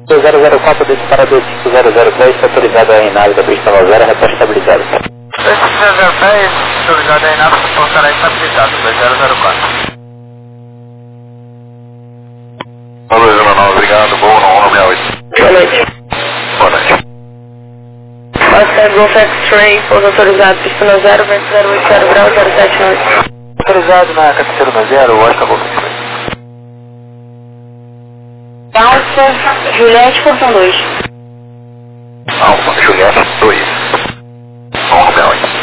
004 desse para 25003, autorizado a nave da pista 90, repórter estabilizado. 25010, autorizado a nave, reportará estabilizado, 2004. 209, obrigado, bom, 168. Boa noite. Boa noite. Oscar Golf X-Ray, pouso autorizado, pista 0, vento 080 grau, 07 noite. Autorizado na Capiceira 0, Oscar Golf X-Ray. Alfa, Juliette, portão 2. Alfa, Juliette 2. 168.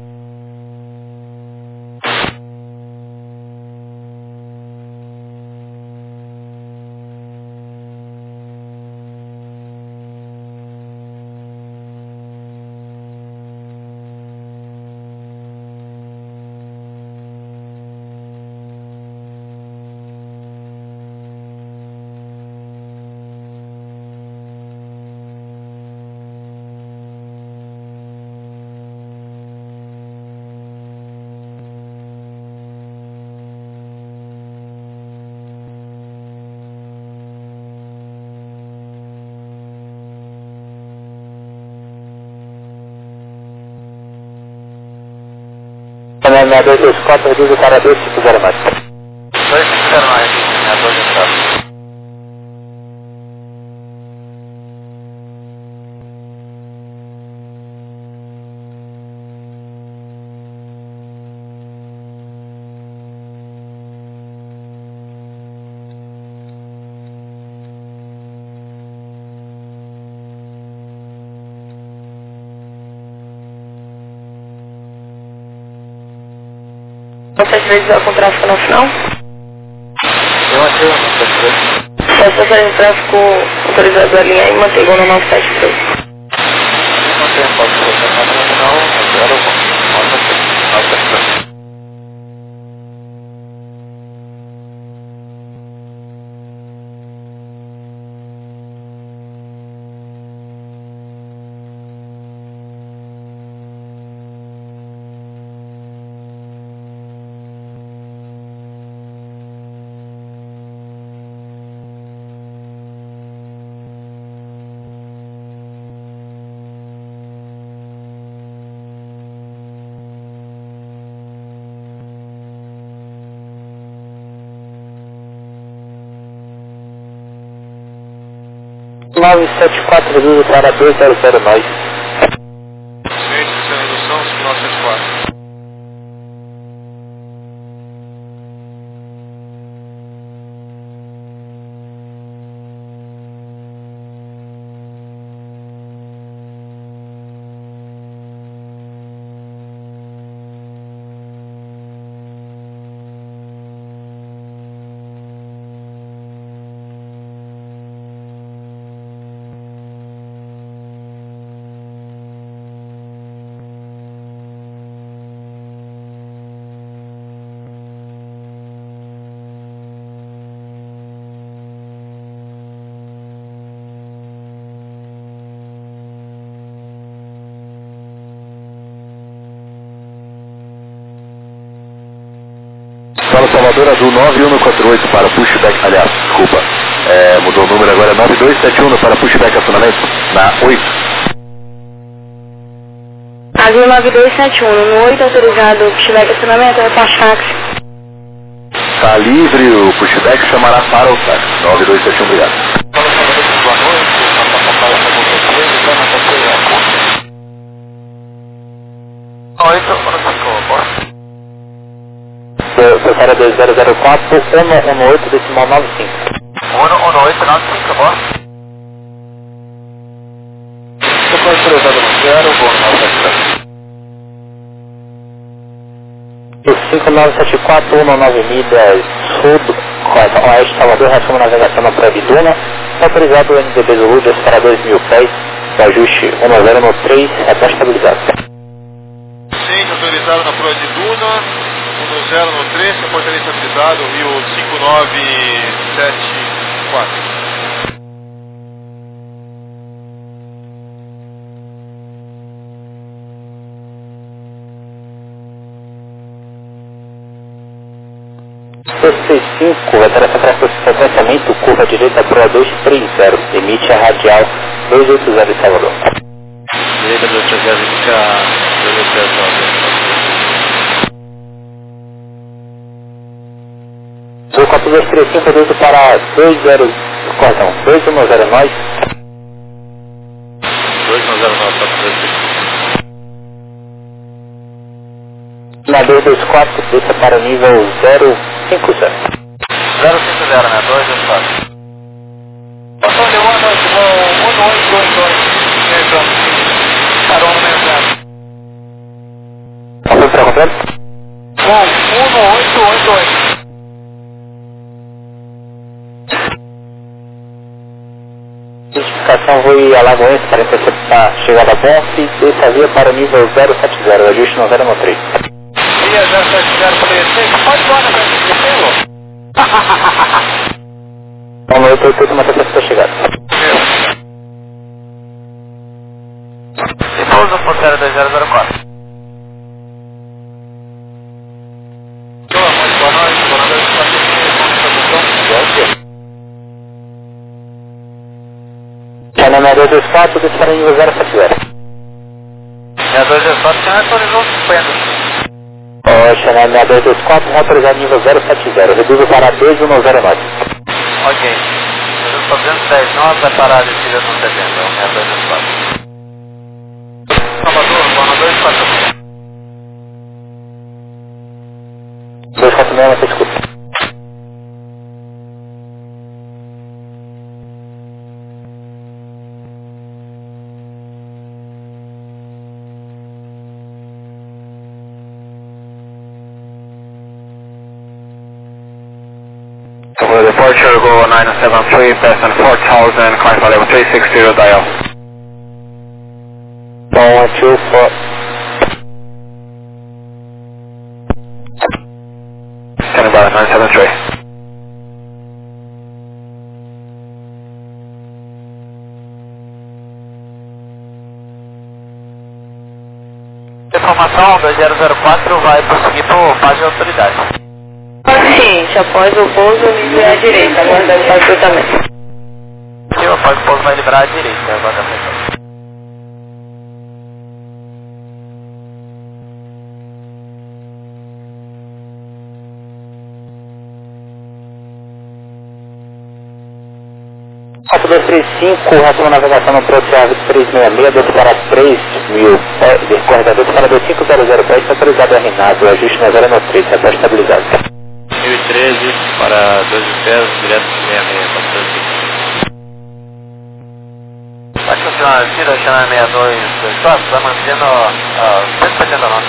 Também 6224, reduz o para 250 mais. 250 mais, 250. Vocês vezes com tráfego no final? Eu achei o 973. Só estação de tráfego autorizado a linha e manteiga no 973. Não tem foto de você, mas no final, 0, 973. Nove 74, reduz o para 200 nós. Ciente de sua redução, 974. Fala Salvador, azul 9148 para pushback, aliás, desculpa, mudou o número agora, 9271 para pushback acionamento, na 8. Azul 9271, no 8 autorizado, pushback acionamento, reparte táxi. Está livre, o pushback chamará para o táxi, 9271, obrigado. Fala Salvador, boa noite. Nossa papai está com vocês, está na cadeia. 8, para Sacou, Seu cara 2004, 118, decimal 95. 118, 95, bom? Ficou autorizado no 0, bom, 973. 5974, 19 milhas sul, oeste, Salvador, resumo navegação na Praia de Duna, autorizado o NDB Zulu, desce para 2.000 pés, o ajuste 10 no 3, repórter estabilizado. Sim, autorizado na Praia de Duna. 10 no 3, portaria estabilizado, Rio 5974. vai ter essa frequência 18, curva direita Pro 230, emite a radial 280 de Salvador. Direita 230, emite a 280 de Salvador. 4235, 18 para 20, correção, 210 nós. 210 nós, 4235. Na 224, desça para o nível 050. 050, né? 224. Passou de 1822. Parou no meio zero. Passou para completo? 1882. Identificação Rui Alagoense para interceptar chegada a ponte, desça via para o nível 070, ajuste no 013. Via 070, pode voar na frente do pelo? 188, uma terceira chegada. E pousa por 02004. Boa noite, boa noite. China 6224, desça para o nível 070. 6224 já atualizou 50. China 6224, autorizado nível 070, reduzo para 2109. Ok. Eu estou fazendo 10 nós, vai parar a descida no 70, 6224. Salvador, boa 246. 246, você escuta. For departure, go 973, Person 4000, climb level 360, dial. 124. Standing by 973. Informação 2004 vai prosseguir por fase de autoridade. Ciente, após o pouso, livre à direita, aguardando o recrutamento. E após o pouso vai liberar à direita, aguardando o recrutamento. Foto 235, retorno navegação no Pro 366, desce para 3.000, corredor para 2500 pés, autorizado a RNAV, o ajuste na 093, repórter estabilizado. 1013 para 2 pés, direto para 66, para 3. Vai continuar a descida, China 6224, vai mantendo 179.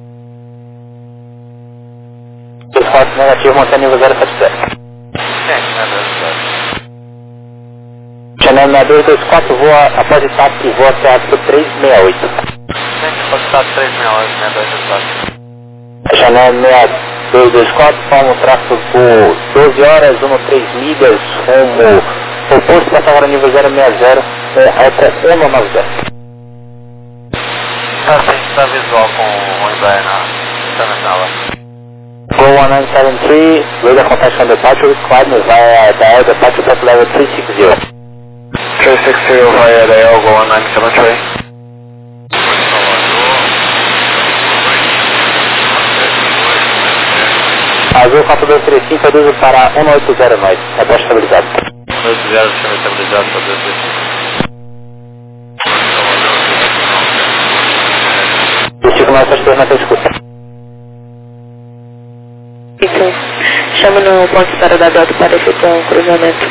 24 negativo, mantém nível 070. Sim, 6224. China 224, voa após etape, voa até a 368. Sim, pode estar 368, 224. China 224, forma um tráfego por 12 horas, 13 milhas, rumo oposto para agora nível 060, com rota 190. Sim, está visual com o Hyundai internacional. Go 1973, radar contact on departure, climb via dial departure top level 360. 360 via dial, go 1973. Azul 4235, reduzo para 180 nós, repórter estabilizado. 180, chama estabilizado para 235. Destino mais pastor na escuta. Então, chama no ponto de parada DOT para efetuar um cruzamento.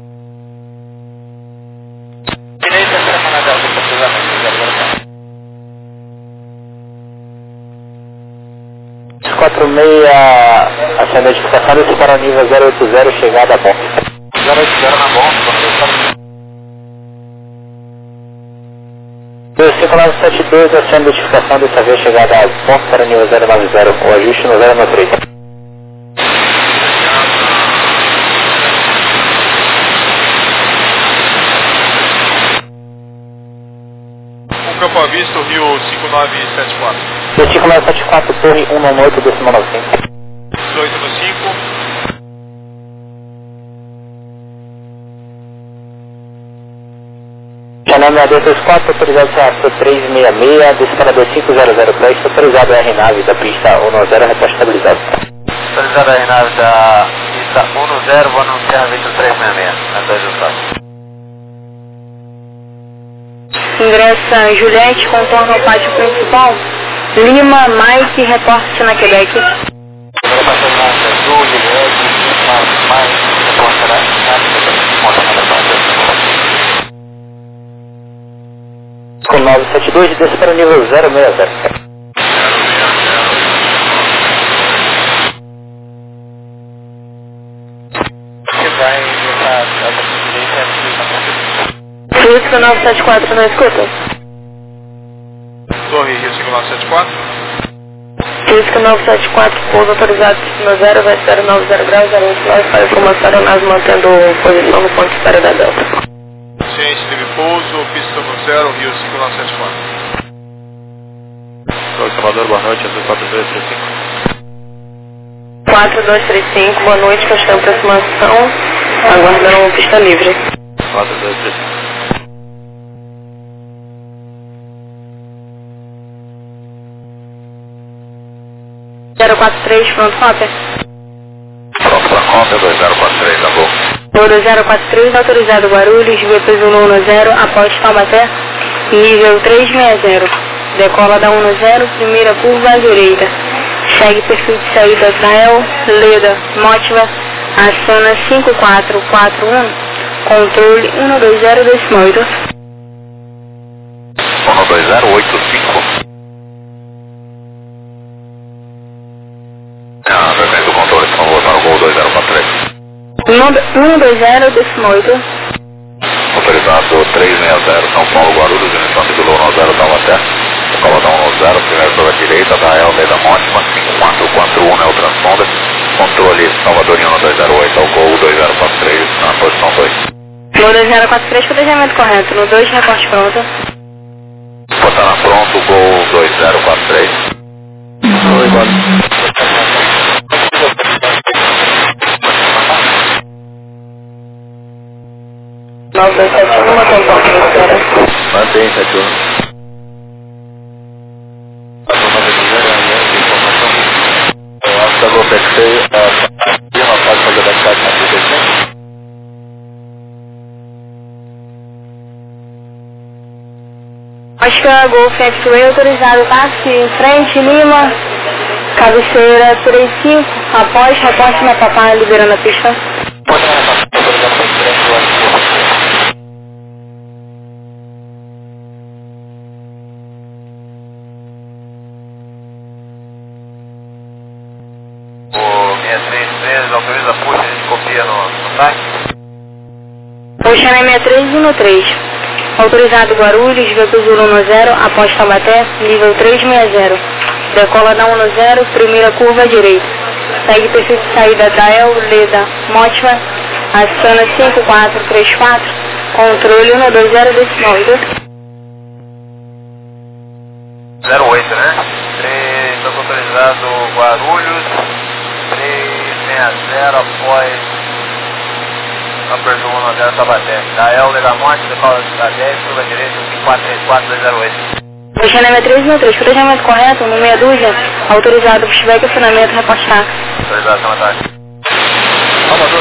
Direita, chama na delta para cruzamento, 46, a identificação desse para o nível 080, chegada a ponte. 080 na bomba, 25972, a identificação dessa vez chegada a ponte para o nível 090, o ajuste no 093. Campo à vista, Rio 5974. 25974, torre 198, decimal 95. 18 no 5. Canal 234, autorizado CAP 366, disparador 500 Preste, autorizado R-Nave da pista 10, reposta estabilizado. Autorizado R-Nave da pista 10, vou anunciar Victor 366, na 2 do estado. Ingressa Juliette, contorno ao pátio principal. Lima, Mike, reporte na Quebec. Com 972, desce para o nível 060. Fusca 974 na escuta. Torre Rio 5974. Fusca 974, pouso autorizado no 0, vai 090 graus, 089, para informação aeronave mantendo posição no ponto de espera da Delta. Ciente, livre pouso, pista no 0, Rio 5974. Torre Salvador, boa noite, azul 4235. 4235, boa noite, questão de aproximação, aguardando pista livre. 4235. 043, pronto, cópia. Pronto para cópia, 2043, tá bom. 2043, autorizado Guarulhos, VP Zulu 10, após Taubaté, nível 360. Decola da 10, primeira curva à direita. Segue perfil de saída Israel, Leda, Motiva, aciona 5441, controle 120.8. 12085. Vermelho do controle, por favor, para o gol 2043. 120.8. Autorizado 360, São Paulo, Guarulhos, emissão de Zulu 10, Taubaté. Decola da 10, primeira curva à direita, Israel, Leda, Motiva, 5441 é o transponder. Controle Salvadorino 208 ao gol 2043, na posição 2. Gol 2043, planejamento correto. No 2, reporte pronto. Botando pronto, gol 2043. Oi, Guarulhos. 971, mantém ponto de espera. Mantém, 71. A turma da informação. Eu acho que a GoPexei, a firma pode fazer baixar na proteção. Oscar Golf X-Ray autorizado, táxi em frente, Lima, cabeceira 35, após reporte na papai, liberando a pista. O 633 autoriza a puxa, a gente copia no táxi. Puxa na 6313. Autorizado Guarulhos, VP Zulu 10, após Taubaté, nível 360. Decola da 10, primeira curva à direita. Segue perfil de saída Dael, Leda, Motiva, aciona 5434, controle 120.8. 08, né? 3, estamos autorizado Guarulhos, 360 após Upper Zulu 10, Taubaté. Dael, Leda, Motiva, decola da 10, curva à direita, 5434, 208. Puxa na 313, planejamento correto, no meia dúzia, autorizado pushback e acionamento, reporte táxi. Autorização a táxi. Salvador,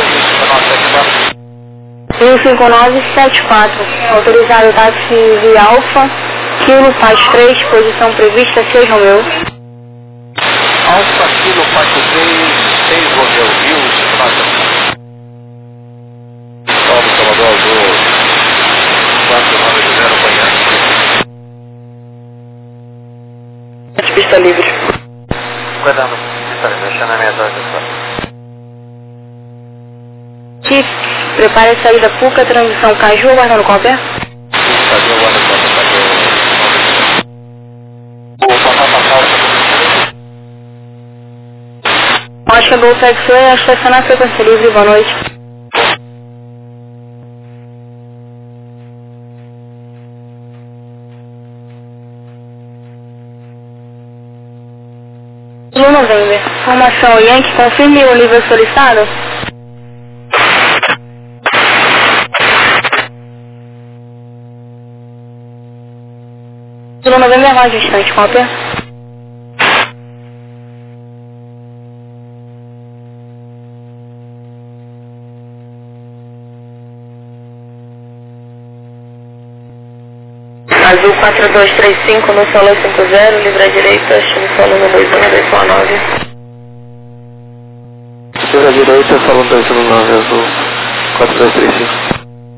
Rio 15974, autorizado táxi via Alfa, Kilo, Paz 3, posição prevista 6 Romeu. Alfa, Kilo, Paz 3, 6 Romeu, Rio 590. Salve, Salvador, Azul 4920, apanhando. Pista livre. Cuidado, pista livre, deixando a minha dose só. Chief, prepare a saída PUCA, transição Caju, aguardando cópia. Caju, aguardando cópia. O Papá Oscar Golf X-Ray, estacionar frequência livre, boa noite. Zulu November. Formação Yankee, confirme o nível solicitado. Zulu November Roger, distante, cópia. Azul 4235 no solo 50, livre à direita, no solo no 219. Livre à direita, solo 219, azul 4235.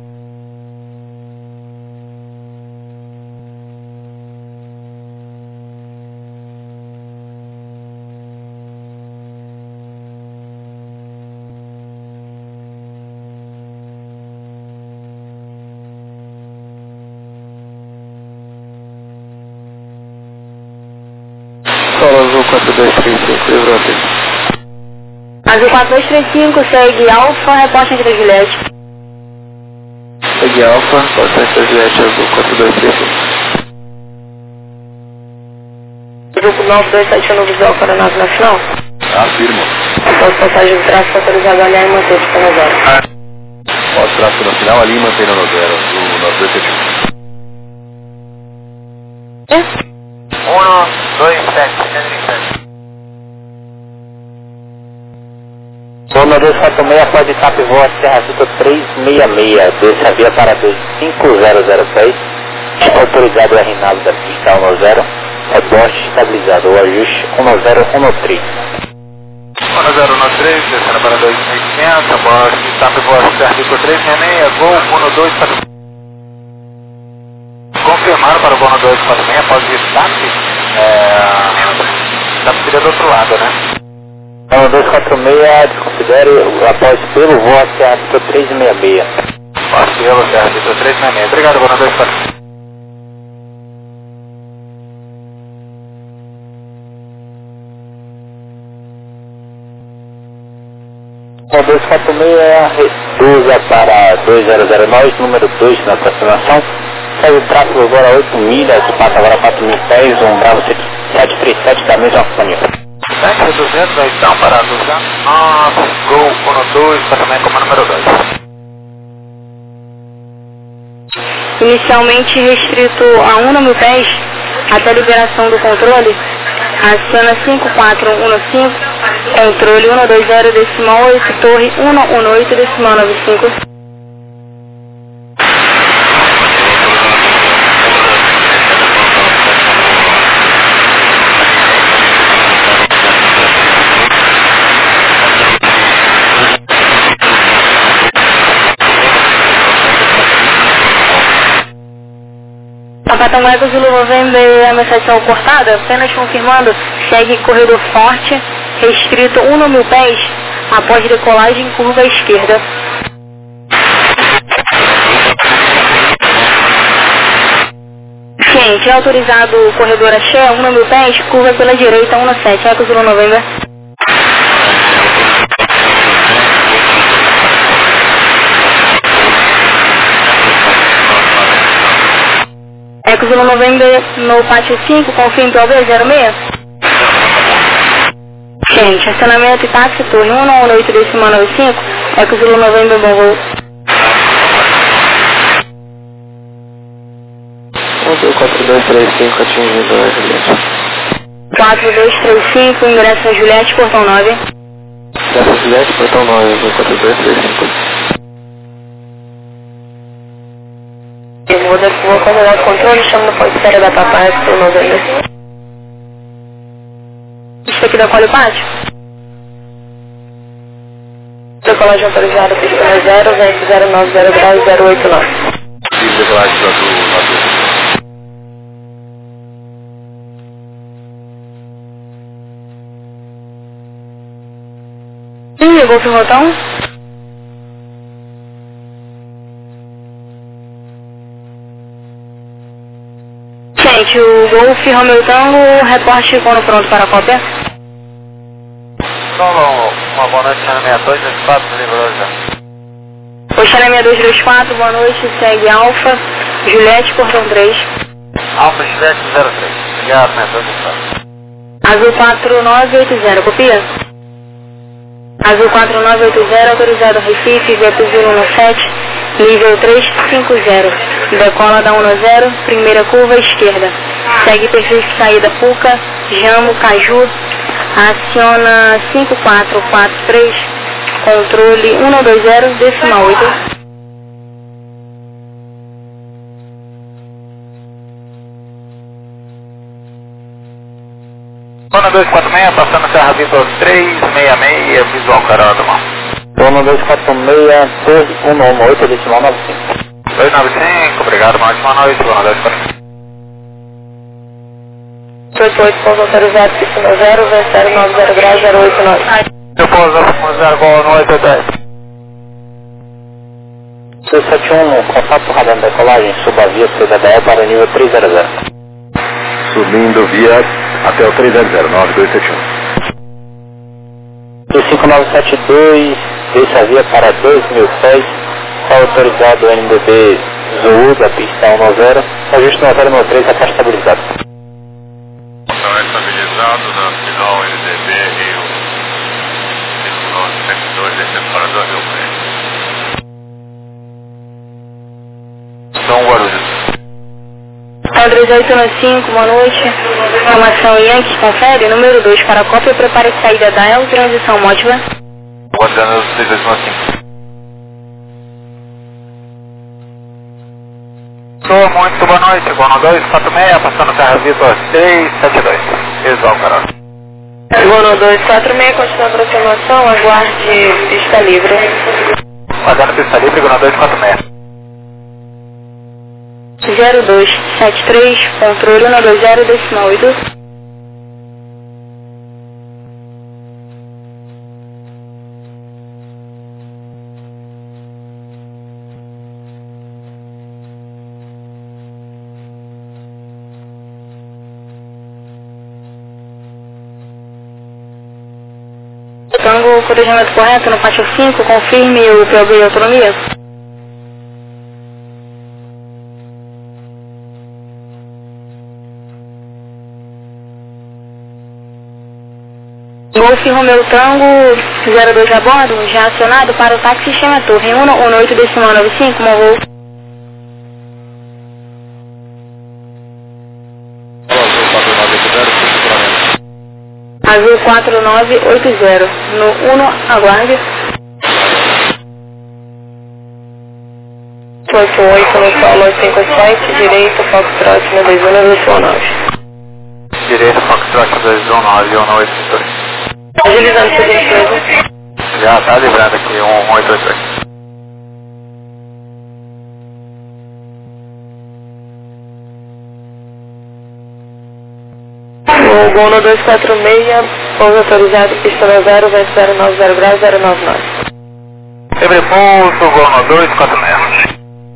Solo azul 4235, livre à direita. Azul 4235, segue Alfa, reporte entre a Juliette. Segue Alfa, reporte entre a Juliette, azul 4235. Grupo 9271 visual para a nave nacional. Afirmo. Após passagem do tráfego autorizado a alinhar e manter de no zero. Após o tráfego nacional, ali mantendo no zero, do 9271. 127, Zona 246, pode TAP voz Serra Azul 366, desce a via para 25006, autorizado o RNAV da pista 10, reposte estabilizado, o ajuste 1013. 1013, descendo para 2500, após TAP voz Serra Azul 366, Gol 12 para... Confirmaram para o Bono 246, após o destaque, da subida do outro lado, né? Zona 246, desconsidere após pelo voz Serra Azul 366. Após pelo Serra Azul 366. Obrigado, Bono 246. Zona 246, reduza para 2009, número 2 na aproximação. Segue o tráfego agora 8 milhas, passa agora 4.000 pés, um Bravo 737 da mesma companhia. 200, aí estão parados já. Gol 12, passamento como número 2. Inicialmente restrito a 1.000 pés, até liberação do controle, acena 5415, controle 120 decimal 8, torre 118 decimal 95. Capitão Eco Zulu November, a mensagem cortada, apenas confirmando, segue corredor forte, restrito 1.000 pés, após decolagem curva à esquerda. Ciente, é autorizado o corredor axé, 1.000 pés, curva pela direita, 17, Eco Zulu November. Eco Zulu November no pátio 5, confirme PLB 06. Gente, acionamento e táxi, torre 118 decimal 95, Eco Zulu November, bom voo. 4235 atingindo a Juliette. 4235, ingresso a Juliette, portão 9. Ingresso a Juliette, portão 9, 4235. Vou comandar o controle, chamo no pós-série da papai, Eco Zulu November. Isso aqui da qual o pátio? Decolagem autorizada, pista 0, 090 graus 089. Decolagem do azul. Ligou pro botão? Gente, o Golf Romeo Tango, reporte quando pronto para a cópia. Solo, uma boa noite, Chana 6224, livrou já. O Chana 6224, boa noite, segue Alfa, Juliette, portão 3. Alfa Juliette 03, obrigado, 6224. Azul 4980, copia? Azul 4980, autorizado Recife, Via Zulu 17, nível 350. Decola da 10, primeira curva esquerda. Segue perfil de saída Puca, Jambo, Caju, aciona 5443, controle 120,8. Zona 246, passando Serra Vitor 366, visual Caródromo. Zona 246, 118, decimal 95. 295, obrigado, uma ótima noite, Zona 246. 88, pouso autorizado, pista 0, 090 graus, 089. Eu pouso 0, boa noite, 10. 271, contato radar da decolagem, suba a via CDBE para o nível 300. Subindo via até o 300, 9271. 25972, desça a via para 2.000 pés, está autorizado o NDB Zulu da pista 190, ajuste 9093, está estabilizado. Está estabilizado na final NDB Rio 5972, descendo para 2.000 pés. São Guarulhos. 3895, boa noite. Informação Yankee, confere. Número 2 para a cópia, prepare saída da El, transição mótila. Guardiano 625. Sou muito boa noite, Gono 246, passando Serra Vitor 372. Visual Caródromo. Gono 246, continua a aproximação, aguarde pista livre. Guardiano pista livre, Gono 246. 0273, controle 120,8. Tango, corrigimento correto no pátio 5, confirme o PLB e autonomia. Golf Romeu Tango 02 a bordo, já acionado para o táxi Sistema Torre 118,95, Monroe. Azul 4980, no 1, aguarde. 88 no solo 57, direito, Foxtrot no 2129. Direito, Foxtrot 219, 182. Agilizando por gentileza. Já está livrando aqui, 1888. O Gono 246, pouso autorizado, pista 0, 090 graus, 099. Livre pouso, Gono 246.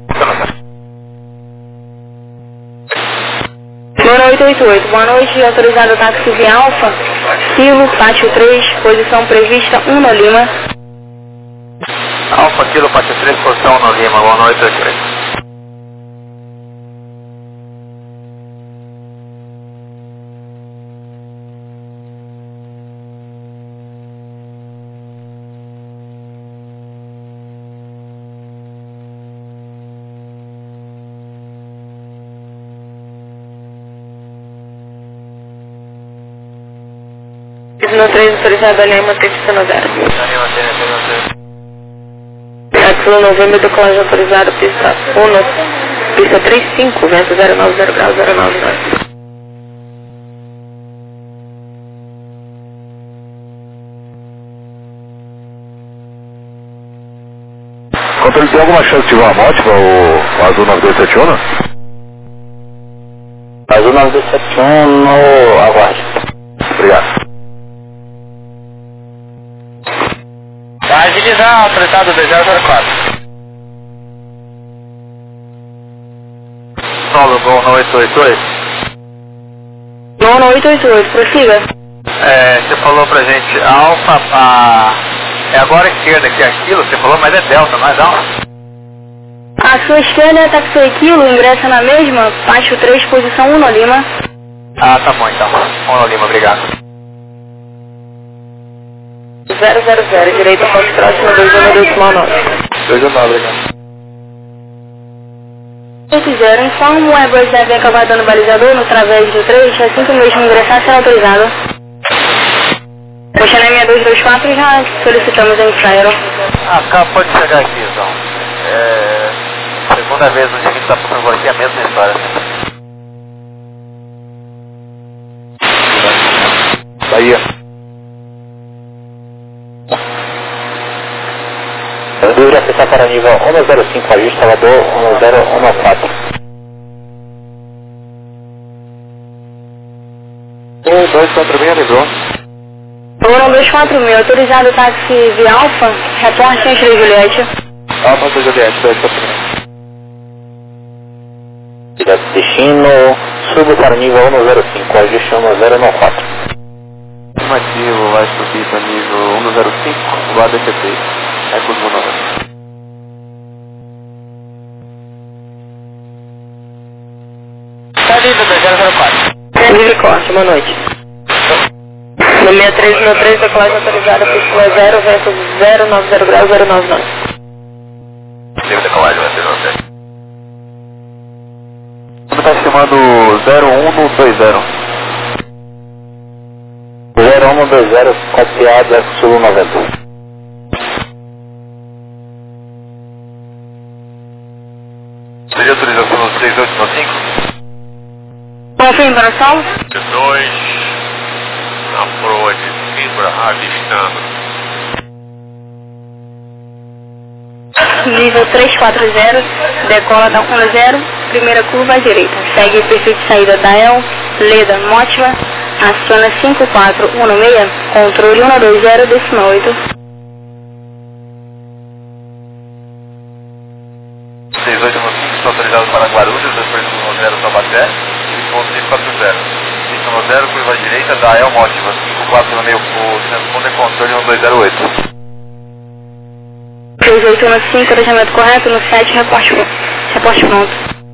Gono 888, boa noite, autorizado táxi via Alfa, Kilo, pátio 3, posição prevista 1 no Lima. Alfa, Kilo, pátio 3, posição 1 no Lima, Gono 888. No 3, autorizado a Lima, pista 0. Táxi Novembro, decolagem autorizado, pista 1, pista 35, vento 090 graus, 099. Controle, tem alguma chance de uma mótica, o Azul 9271? Azul 9271 no aguarde. Obrigado. Vai agilizar, autorizado 2004. Solo, Gono 888. Gono 888, prossiga. Você falou pra gente Alfa, é agora a esquerda aqui, aquilo, você falou, mas é Delta, não é Delta? A sua esquerda é táxi Equilo, ingressa na mesma, pátio 3, posição 1 no Lima. Ah, tá bom então. 1 no Lima, obrigado. 000, direito Foxtrot no 2129. 219, obrigado. 80, informo o Airbus deve acabar dando balizador no través do 3, assim que o mesmo ingressar será autorizado. Ocean 6224, já solicitamos em Flyer. Pode chegar aqui, então. Segunda vez no dia que a gente está passando por aqui, a mesma história. Bahia. Livre acessar para nível 105, ajuste Salvador 1014. 246, lembrou? 246, autorizado o táxi via Alfa, reporte em Juliette. Alfa da Juliette, 246. Destino, subo para nível 105, ajuste 1094. Afirmativo, vai subir para nível 105, do ADCT. É cosmonauta. Tá lindo, 004. Livre corte, boa noite. No 6313, decolagem autorizada, pílula 0, vento 090 graus 099. Livre decolagem, vai ser você. Você está estimando 0120. 0120, copiado, sul 90. Seria autorização no 3895? Confirme para o sol? 2, na proa de fibra, avistando. Nível 340, decola da 10, primeira curva à direita. Segue o perfil de saída da El, Leda, Motiva, aciona 5416, controle 120,8. 6895 está autorizado para Guarulhos, depois do 10 Taubaté, e ponto 640. Pista no 0, curva à direita da El Motiva, 5416, o transponder controle 1208. 3815, ordenamento correto, no 7, reporte pronto.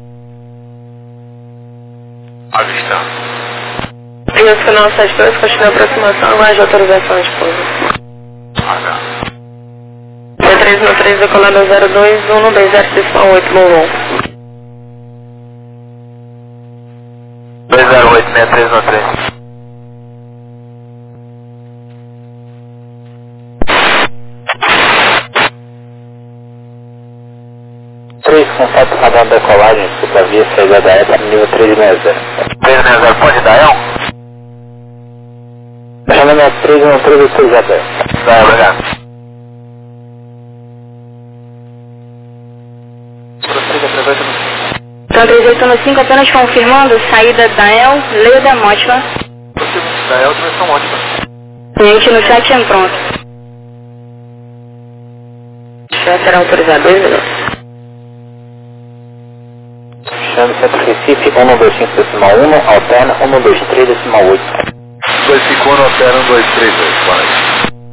Avistando. Deus final 72, continua a aproximação, aguarde autorização de pouso. H. C3 no 3, decolado 02, 120,8, bom voo. 208, 63 no 3. Contato radar decolagem, supervia, saída da ETA, nível 360. 360, pode dar El? Chamando a 313, já tem. Tá, obrigado. Prossiga, atravessa no 5. Então 3815, apenas confirmando, saída da El, Leda, Motiva. Prossiga, da El, direção ótima. Cliente no 7, em pronto. Já será autorizado 2 minutos. Chame Centro Recife, 125.1, alterna 123.8. 251, altera 1232, boa noite.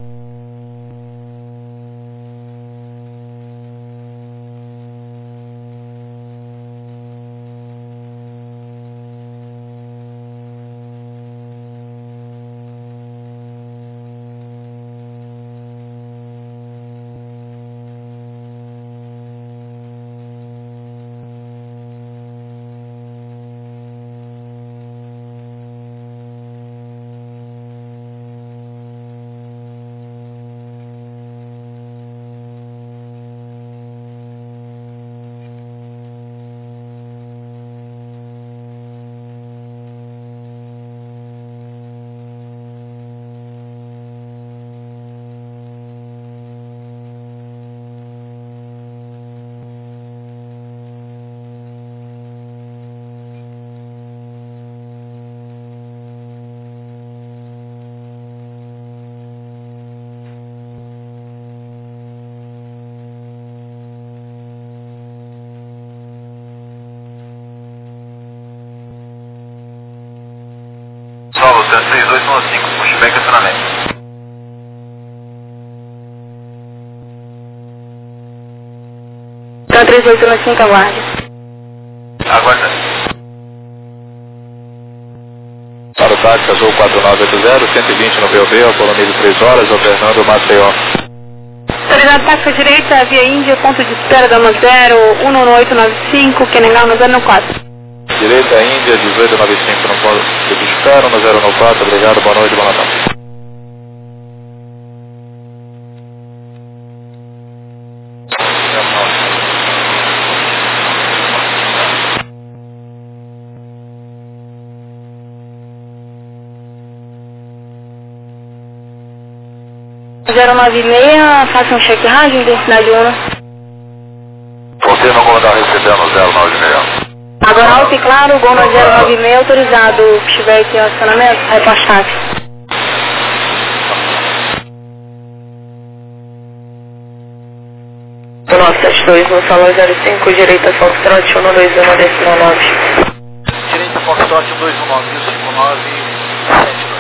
Solo, 3815, pushback acionamento. Então 3815, aguarde. Aguarda. Para o táxi azul 4980, 120 no BOB, ao colonido 3 horas, alternando Maceió. Autorizado táxi à direita, via Índia, ponto de espera da 0, 11895, Kenengal 094. Direita Índia, 1895, não pode de espera, 094, obrigado, boa noite, boa Natal. Zero 96, faça um cheque rádio, identidade 1. Confirma como está recebendo 096. Agora alto e claro, Gol 096, autorizado, que estiver aqui em acionamento, reposte táxi. O 972 no salão 05, direita Foxtrot 121 decimal 9. Direita Foxtrot 119, 159, 72.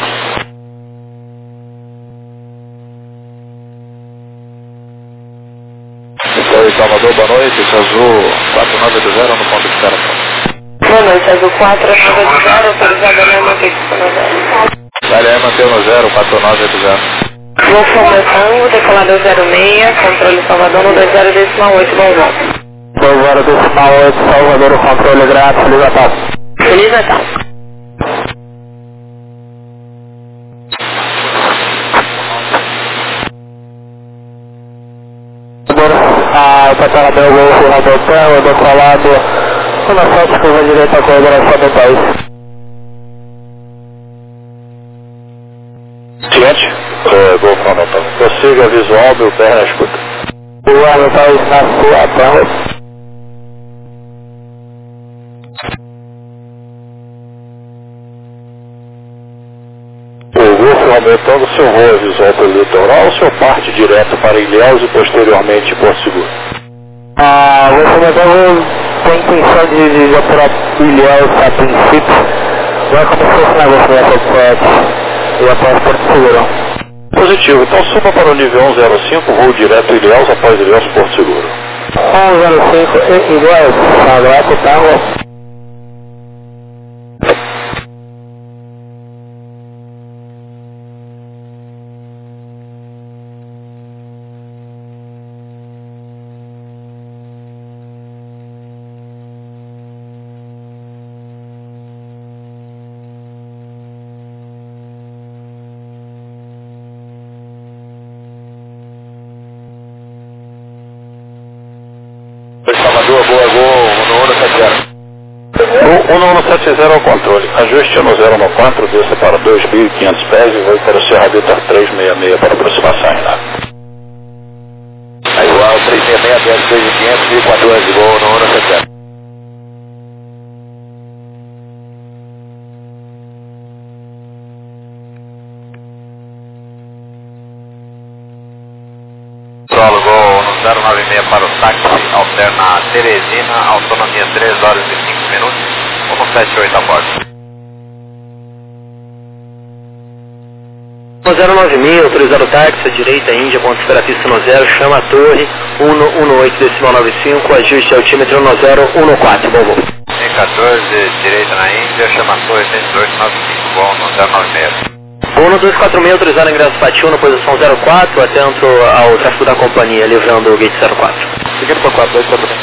Oi, Salvador, boa noite, Azul 4980 no ponto de espera. Boa noite, Azul 4980, autorizado a manter manter no 0, 4980. Vou Tango, decolador 06, controle Salvador no 20 decimal 8, bom volta. 20 decimal 8, Salvador, controle grátis, Feliz Natal. Feliz Natal. Patrulhamento Golfo, Rodotango, decolado, na sorte curva direita a coordenação do país. Ciente, Golfo Rodotango. Prossiga visual, meu pé na escuta. Boa no país na sua tango. O Golfo Rodotango, seu voo é visual pelo litoral ou seu parte direto para Ilhéus e posteriormente Porto Seguro? Você tem intenção de apurar Ilhéus a princípio, vai começar esse negócio nessa parte e após Porto Seguro. Positivo, então suba para o nível 105, voo direto Ilhéus após Ilhéus Porto Seguro. 105 Ilhéus, Sagrado Tango. Salvador, boa, gol, 1170 ao controle. Ajuste no 014, desça para 2.500 pés e vai para o Serra Vitor 366 para aproximação em nada. Aí, igual, 366, desce 2.500 e 14, gol, 1170. Solo, gol, 096 para o táxi, alterna Teresina, autonomia 3 horas e 5 minutos, 178 a bordo. 09000, autorizado táxi, direita Índia, ponto de espera pista 10, chama a torre, 118 decimal 95, ajuste altímetro 1014, bom voo. 14, direita na Índia, chama a torre 11895, bom, 096. Uno 246, autorizado ingresso Pati 1, na posição 04, atento ao tráfego da companhia, livrando o gate 04. Seguindo por 4243.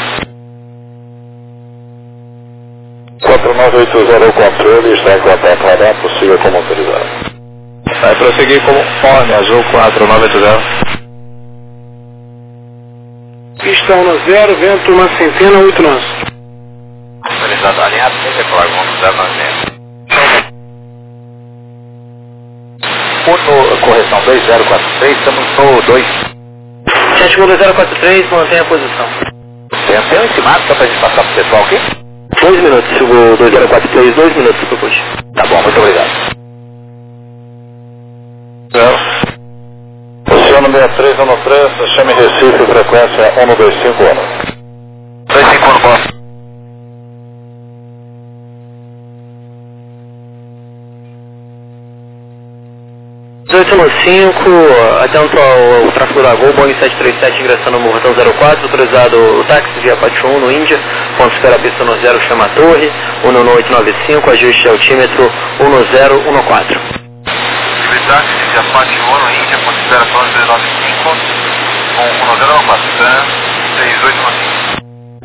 4980 o controle, está em contato radar, possível como autorizado. Vai prosseguir como Fone Azul 4980. Pista 10, vento uma centena, 8 nós. Autorizado alinhado, sem decolar, vamos 096. Correção 2043, estamos no 2. 7043, mantenha a posição. Tem um estimado só para a gente passar para o pessoal aqui? 2 minutos, chegou 2043, 2 minutos, por favor. Tá bom, muito obrigado. Oceano 6313, chame Recife, frequência 125 ano. 25 ano, bom. Atento ao tráfego da Gol, Boeing 737 ingressando no Mortão 04, autorizado o táxi via Pati 1 no Índia, ponto espera pista no 0, chama a torre, 11895, ajuste altímetro 1014. Táxi via Pati 1 no Índia, ponto espera 295, 1094, TAM 3815.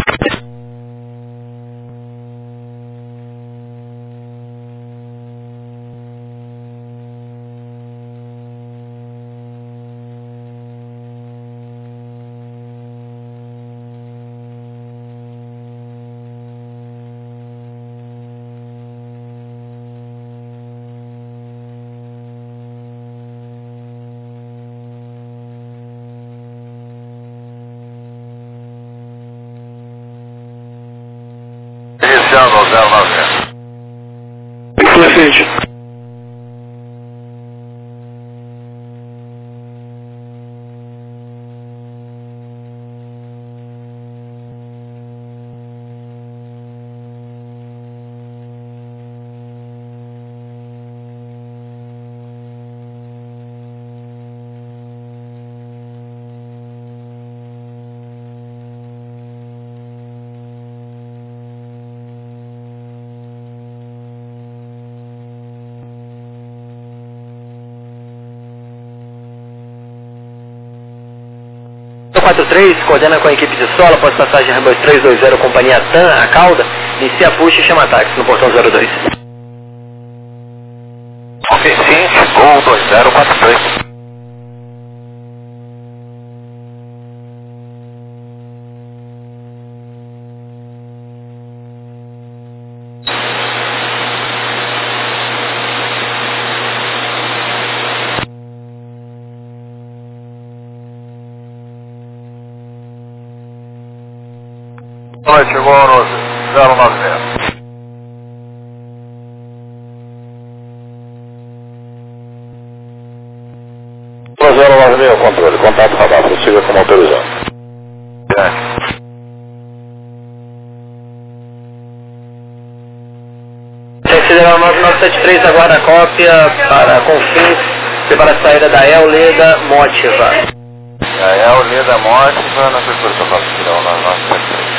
Iniciando 090. Perfeito. Coordena com a equipe de solo, após passagem Airbus 320, companhia TAM, a cauda, inicia push e chama táxi no portão 02. Oficiente, Gol 2043. Boa noite, chegou no 090. O controle, contato radar, prossiga como autorizado. Acelerar o 9973, agora a cópia para confins, prepara a saída da El Leda Motiva. A El Leda Motiva, na abertura do total de o 9973.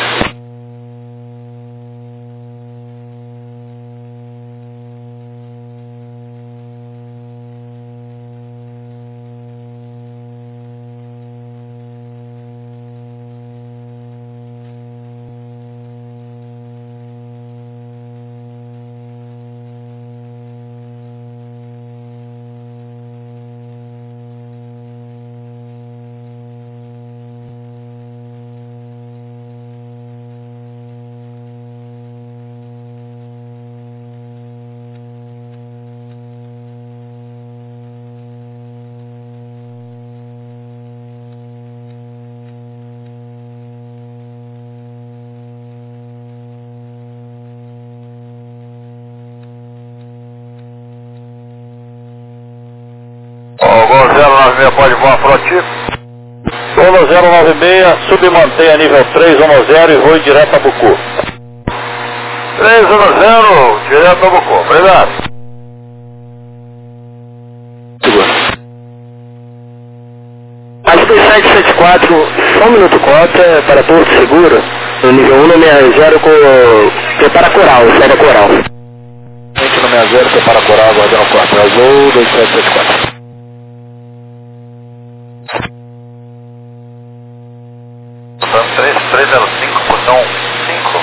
O Gol 096 pode voar pro Tico. Gol 096, submantenha nível 310 e voe direto a Bucu. 310, direto a Bucu. Obrigado. Azul 774, só um minuto cota para Porto Seguro, no nível 160 com... prepara coral, sai da coral. 160, prepara coral, aguardando cota. Azul 2774. Portão 3305, portão 5.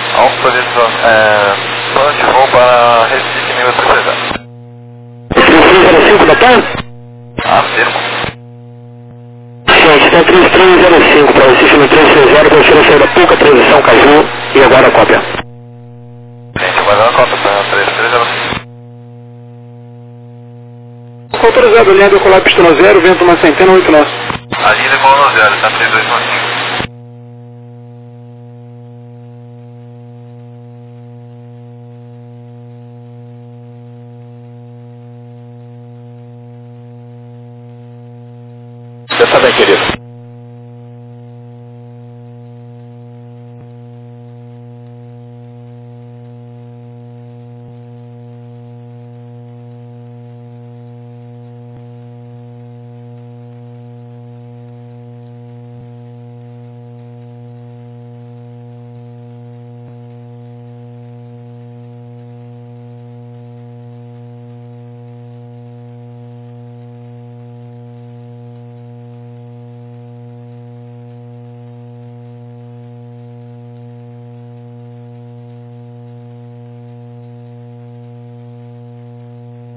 Plano de voo para Recife, nível 330. 3305 da TAM? Afirmo. Gente, está 3305 para Recife no 360, confira a saída pouca transição Caju e agora a cópia. Gente, aguardando a cota, 3305. Autorizado, linha decolar pistona 0, vento uma centena, 8 nós. A linha de Bono 0, está 3215. Você está bem, querido.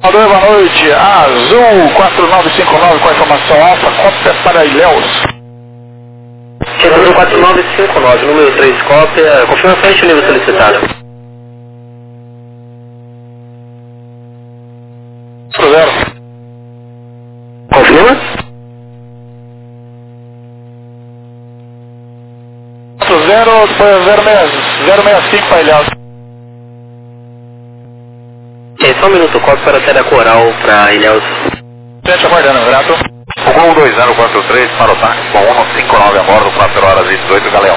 Alô, boa noite. Azul 4959 com a informação alfa, cópia para Ilhéus. Azul 4959, número 3, cópia, confirmação de nível solicitado. 0. Confirma? 0, depois 065 para Ilhéus. Só um minuto, cópia para a série Coral para Ilhéus. Gente, aguardando, grato. O Gol 2043 para o táxi com 159 a bordo, 4 horas e 18, Galeão.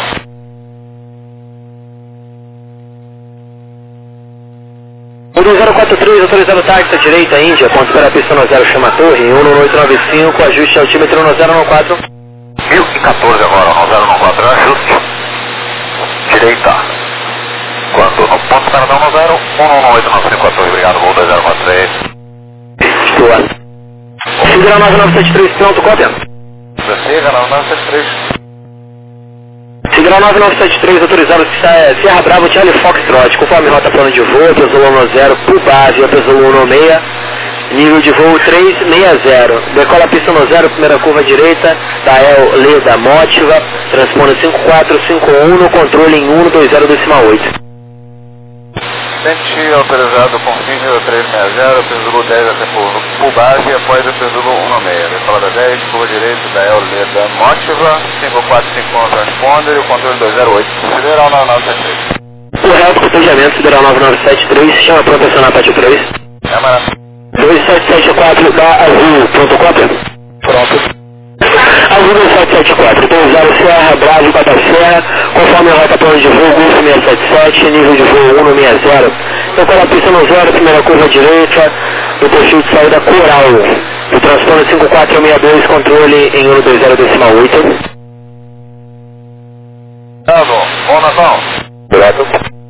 O 2043, autorizado o táxi à direita, Índia, ponto para a pista 0, chama a torre, 11895, ajuste altímetro 1014. 1014 agora, 1014, ajuste. Direita. Quanto no ponto para dar 0, 11895 a torre, obrigado, Gol 2043. Estou. Sideral 9973, pronto, cópia. Sideral 9973. Sideral 9973, autorizado Serra Bravo, Charlie Foxtrot, conforme rota plano de voo, peso 10, Pubávia, peso 116, nível de voo 360, decola pista 10, primeira curva direita, Dael Leda Motiva, transponder 5451, no controle em 120,8. Sente autorizado com fim 0360, Pesulo 10 até Pubase, após o Pesulo 16. Decolada 10, curva direita, Dael Leda Motiva, 5451 transponder e o controle 208. Sideral 9973. Correto, cotejamento, Sideral 9973, chama para pressionar a parte 3. É, mano. 2774 da Azul, pronto, cópia? Pronto. Azul 2774, pousado Serra Bravo, Serra, conforme a rota plano de voo, Golf 677, nível de voo 160. Decola a pista 0, primeira curva direita, no perfil de saída Coral. O transponder 5462, controle em 120,8. Tá bom. Bom Natal. Obrigado.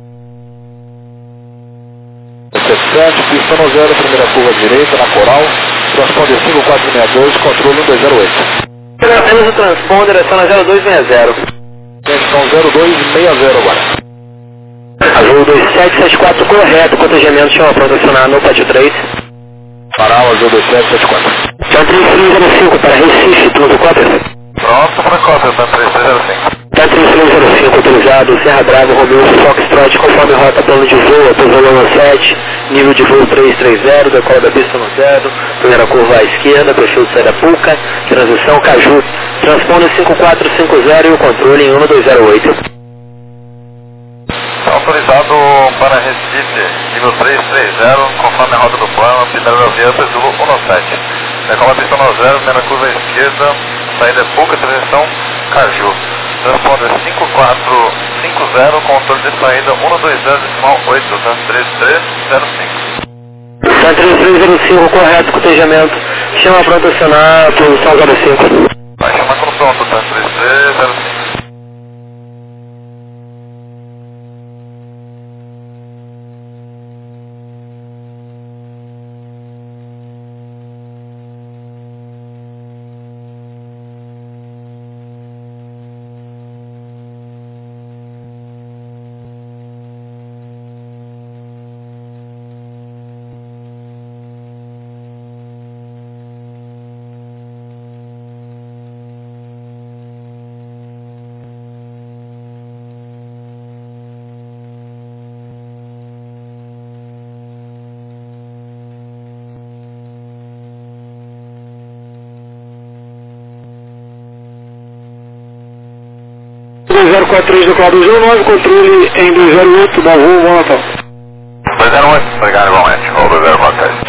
77, pista 0, primeira curva direita, na Coral, transponder 5462, controle 1208. Apenas o transponder, é só na 0260. São 0260 agora. Azul 2774, correto, cotejamento, chama para pressionar no pátio 3. Paral, Azul 2774. Tá 3305 para Recife, pronto, cópia? Pronto para cópia, tá 3305. Tá 3305, autorizado, Serra Bravo, Romeu, Foxtrot, conforme rota plano de voo, peso 17, nível de voo 330, decola da pista 0, primeira curva à esquerda, perfil de saída Puca, transição Caju, transponder 5450 e o controle em 1208. Autorizado para Recife, nível 330, conforme a rota do plano, primeira via, Pesulo 17. Decola pista 0, primeira curva à esquerda, saída Puca, transição Caju. Transponder 5450, controle de saída 120,8, tá 3305. Tá 3305, correto, cotejamento, chama para pressionar, posição 05. Vai chamar quando pronto, tá 3305. do Claudio 09, controle em 208, bom voo, bom Natal. 208, obrigado igualmente, ou 204.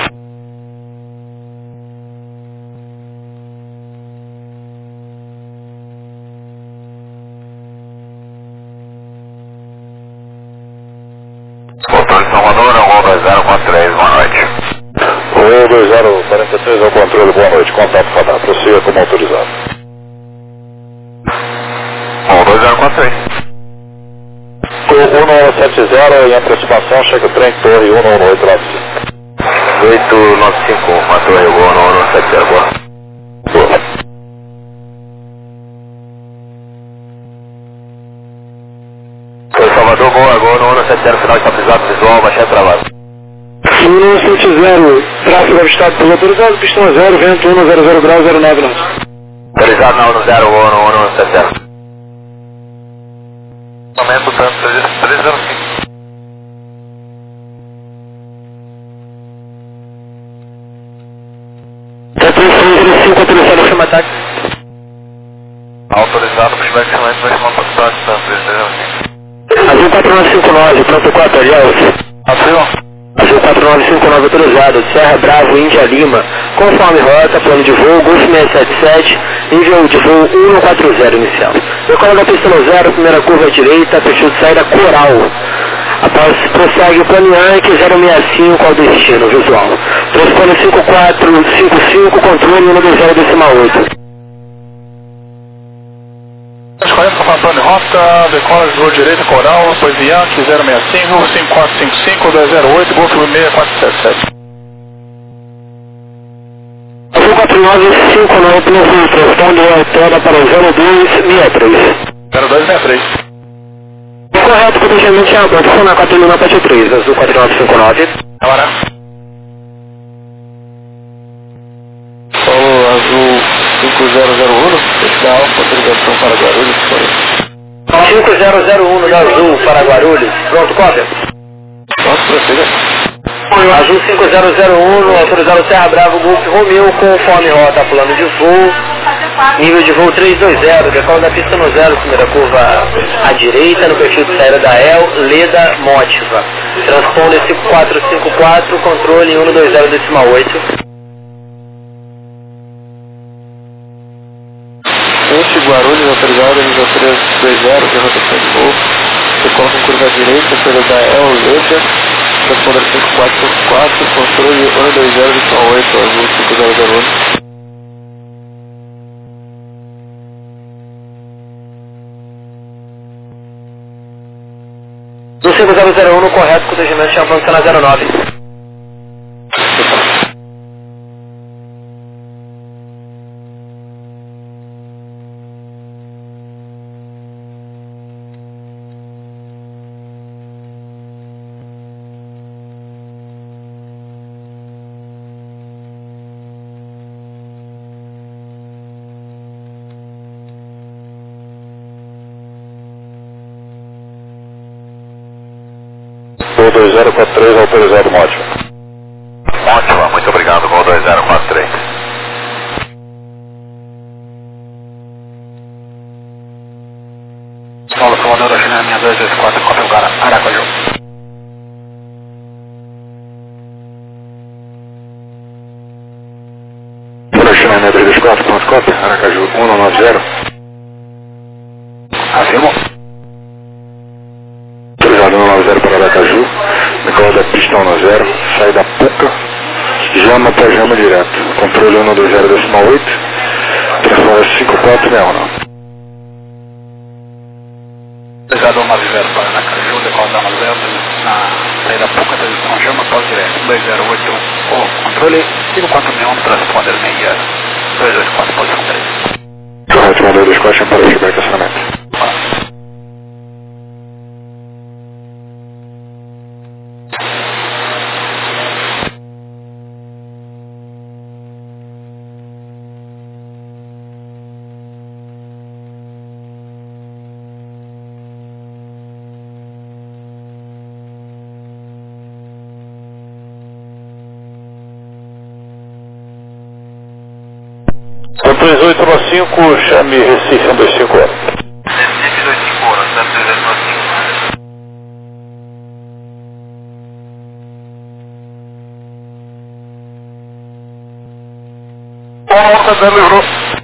Controle Salvador, ou 2043, boa noite. Ou 2043 ao controle, boa noite, contato radar, prossiga como autorizado. Ou 2043. O 1170 em aproximação, chega o trem torre 11895. 895, uma torre boa no 1170, boa. Boa. Foi Salvador, boa, agora no 1170, final estabilizado visual, baixar travado. 1970, tráfego avistado pelo autorizado, pistão 0, vento 100 graus 09 knots. Autorizado na 101170. Aumento tanto 305. Autorizado chama ataque. Autorizado, feedback excelente, vai chamar para distância 305. Azul 4959, pronto 4, Aliás. Azul 4959 autorizado, Serra Bravo, Índia Lima, conforme rota, plano de voo, Golf 677, nível de voo 140 inicial. Decola da pista no 0, primeira curva à direita, perfil de saída Coral. Após prossegue o plano Yankee 065 ao destino visual. Transpone 5455, controle 120,8. 40 para plano de rota, decola de voo direita, Coral, depois Yankee 065, 5455, 208, Golf 6477. Azul 4959, plano voo, transpone a entrada para 0263. 0263. Correto, potencialmente é a banca na 4 Lima Pátio 3, Azul 4959. Agora. Solo Azul 5001, da Alfa, autorização para Guarulhos, por aí. 5001 da Azul para Guarulhos, pronto, cópia. Pronto, prossiga. Azul 5001, autorizado Serra Bravo, Golf Romeo, conforme rota, plano de voo, nível de voo 320, decola da pista no 0, primeira curva à direita, no perfil de saída da El, Leda, Mótiva. Transponder 5454, controle 120,8. Guarulhos, autorizado, nível 320, de rotação de voo. Decola com curva à direita, saída da El, Leda. Transponder 5454, controle 120,8, Azul 5001. Do 5001 no correto, com o regimento de avanço na 09. Gol 2043, autorizado Mótima. Mótima, muito obrigado, Gol 2043. Paulo, Salvador da China, minha 224, cópia o cara, Aracaju. Para China, minha 224, ponto cópia, Aracaju 190. Afirmo. Autorizado 190 para Aracaju, decola da pista 10, sai da Puca, Jama para Jama direto, controle 120,8, transforma 5461. Autorizado 190 para Aracaju, decola da 10, na saída Puca, transição Jama, pós direto, 2081, o controle 5461, transponder 224, posição 3. Correto, 224, para o feedback de acionamento. Então 3895, chame Recife 125. Recife 251, chame 3895. livrou.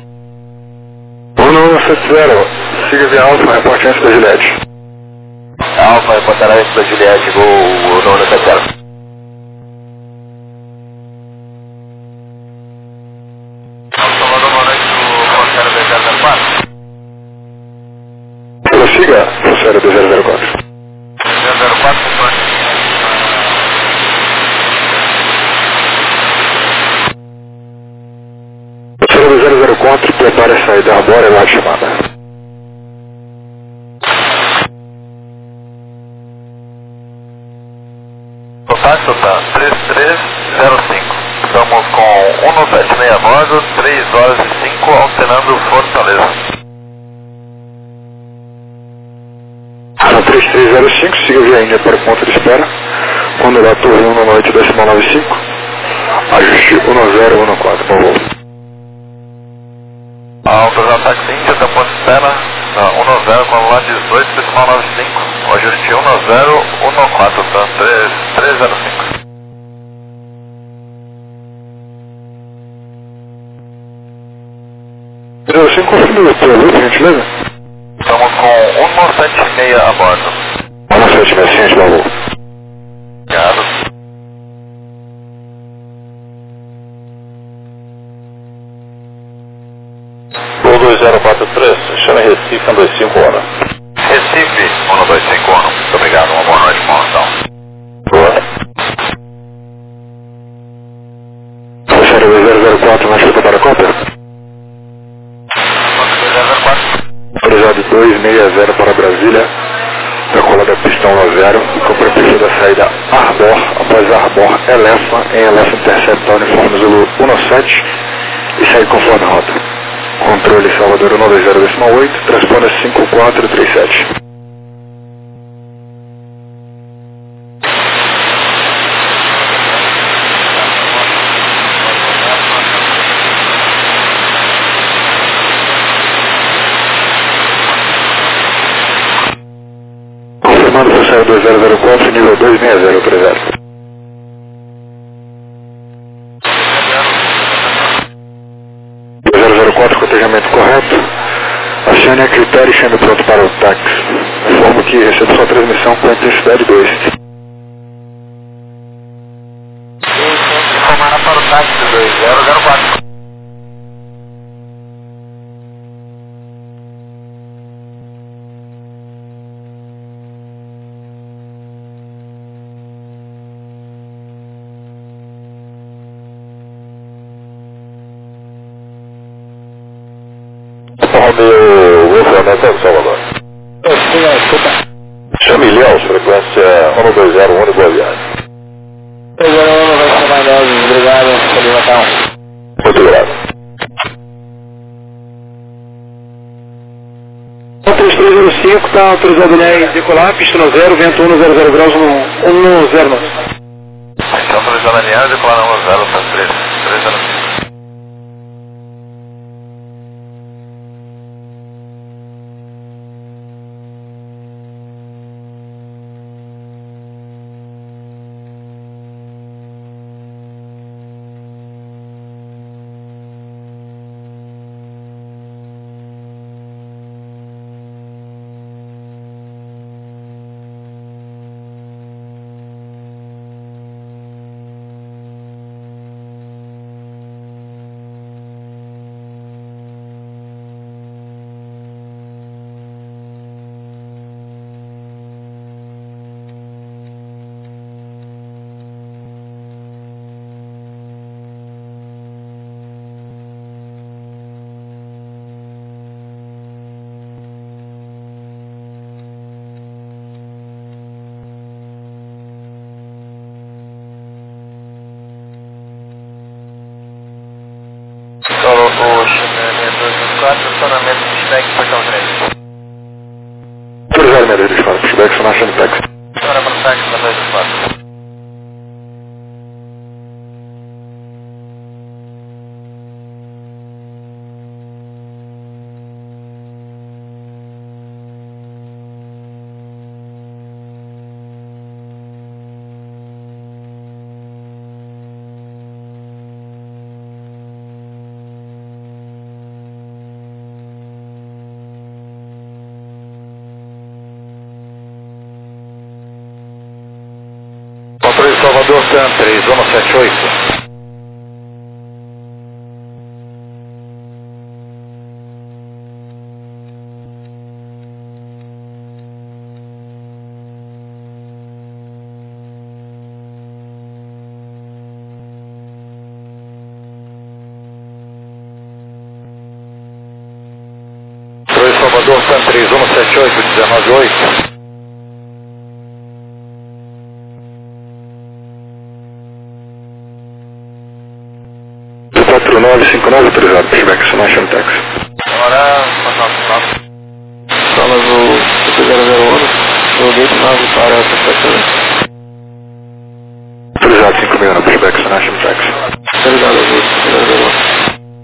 1170, siga via Alfa, reporte antes da Juliette. Alfa, reportará antes da Juliette, Gol 1170. Prossiga, Prossiga, 2004. 004, Prossiga do 004, prepare a saída agora e lá chamada. Total 004, tá? 3305. Estamos com 1769, 3 horas e 5, alternando Fortaleza. Na 3305, siga via Índia para o ponto de espera. Quando da torre 1 na noite, 95. Ajuste 1014, por favor. Autorizado táxi Índia, da ponto de espera, na 10 com a lá 18, decimal 95. Ajuste 1014, tá? 3305. 05, confirma o teu, por gentileza? Estamos com 176 a bordo. 176, ciente, por favor. Obrigado. Voo 2043, chame Recife 125 Recife, 1251. Muito obrigado, uma boa noite, bom ação. Boa. Série 2004, na chuta para a Copa. Autorizado 260 para Brasília, decola da pistão 0, com prefixo da saída Arbor, após Arbor, Elefa, em Elefa interceptar uniforme Zulu 17 e segue conforme rota. Controle Salvador 120,8, transponder 5437. Confirmando o Céu 2004, nível 26030. Cotejamento correto. Acione a critério e chame pronto para o táxi. Informo que recebo sua transmissão com intensidade 2. Informar para o táxi 2004. Romeu Wolf, Natal, Salvador. Chame Ilhéus, frequência 1201 boa viagem. 301 vai chamar Ilhéus, obrigado, Feliz Natal. Muito obrigado. 3305, está autorizado a decolar, pista 0, vento 100 graus, 109. Então, autorizado a linha, decolar 10, tá? 305. Colocou o Chimene 224, estacionamento do Pushback, portão 3. Autorizado a pushback, pushback, só achando táxi. Agora para o táxi da 224. Controle Salvador, TAM 3178. Salvador, TAM 3178, 198. 959 autorizado, pushback International Taxi. Agora, passar Sala do 001, do gate 9 para a prestação. Autorizado 5.000, pushback International Taxi. Autorizado do 001.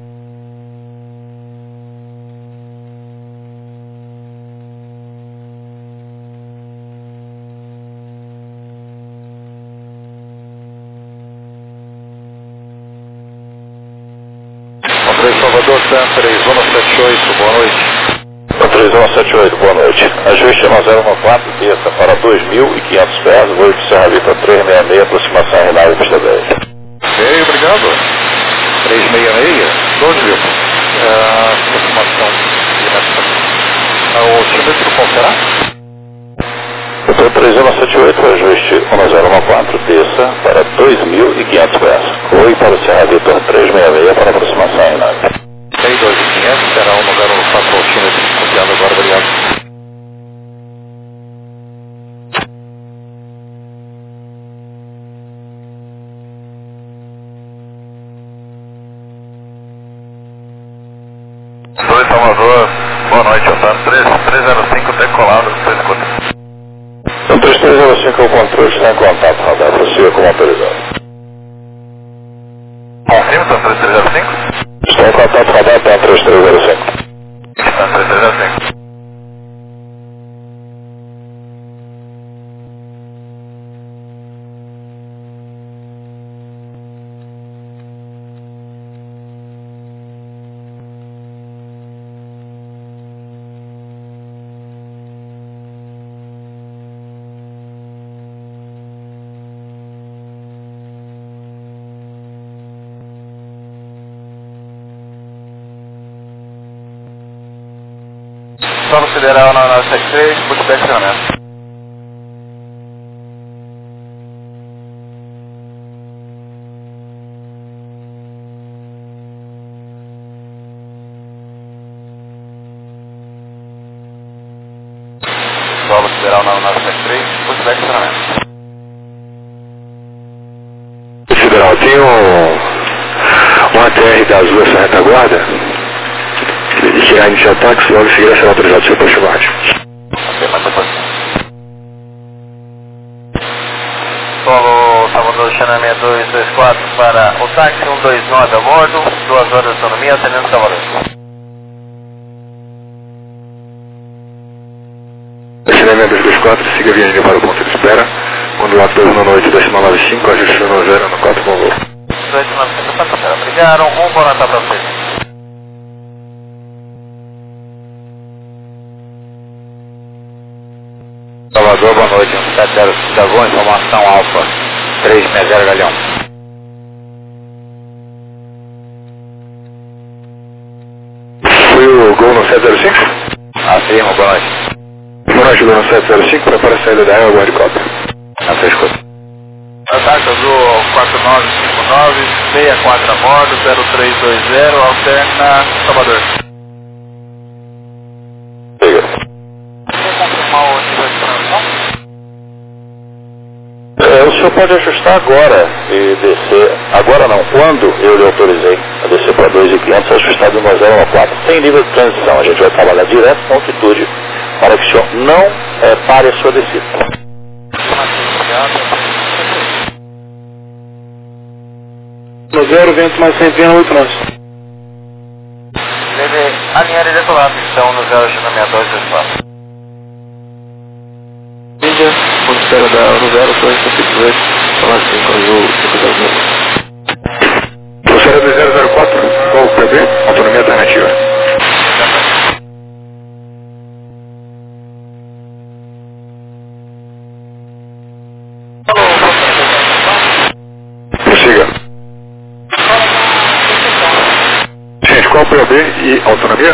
Salvador, Sam 3178, boa noite. 3178, boa noite. Ajuste 1014, terça para 2.500 pés, voo de Serra Vita 366, aproximação Renal pista 10. Ok, obrigado. 366, 12, aproximação direta. O tímetro qual será? Doutor 3178, ajuste 1014, terça para 2.500 pés, voo para o Serra Vita 366 para aproximação Renal. 62500, será 104 altímetro, copiado agora, obrigado. Oi, Salvador, boa noite, Otávio 305 decolado, você escuta. Então 3305 é o controle, está em contato, radar, prossiga como autorizado. Confirma, Sam 3305? Está em contato, radar, para 3305. Sam 3305. Solo federal na 973, pushback treinamento. Solo federal na 973, pushback treinamento. Federal, tem um ATR da Azul essa retaguarda? Que irá iniciar táxi, logo em seguida será autorizado o seu pushback. Ok, mas depois. Solo Salvador Channel 6224 para o táxi 129 a bordo, 2 horas de autonomia, atendendo Salvador. Channel 224, siga viagem para o ponto de espera. Quando o ato 218, decimal 95, ajuste 0 no 4 com voo. 295, quarta-feira. Obrigado, um bom Natal para vocês. Salvador, boa noite, 170 da Gol, informação Alfa 360 Galhão. Foi o Gol no 705? Afirma, boa noite. Boa noite, Gol no 705, prepara a saída da água, aguarde cópia. Na sua escuta. Ataque azul 4959, 64 a bordo, 0320, alterna Salvador. Siga. Confirmar o nível de transição? O senhor pode ajustar agora e descer, agora não, quando eu lhe autorizei a descer para 2.500, ajustado em 1014. Sem nível de transição, a gente vai trabalhar direto com altitude para que o senhor não pare a sua descida. 0, vento mais 100 pena, 8 nós. Deve alinhar e decolar, então no 06224. Índia, ponto de espera da 10, 258, sala 5, azul, 50 Procura do 004, Gol PB, autonomia alternativa. Prossiga. Gente, qual o PB e autonomia?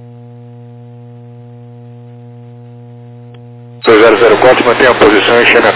2004, mantenha a posição e enchendo a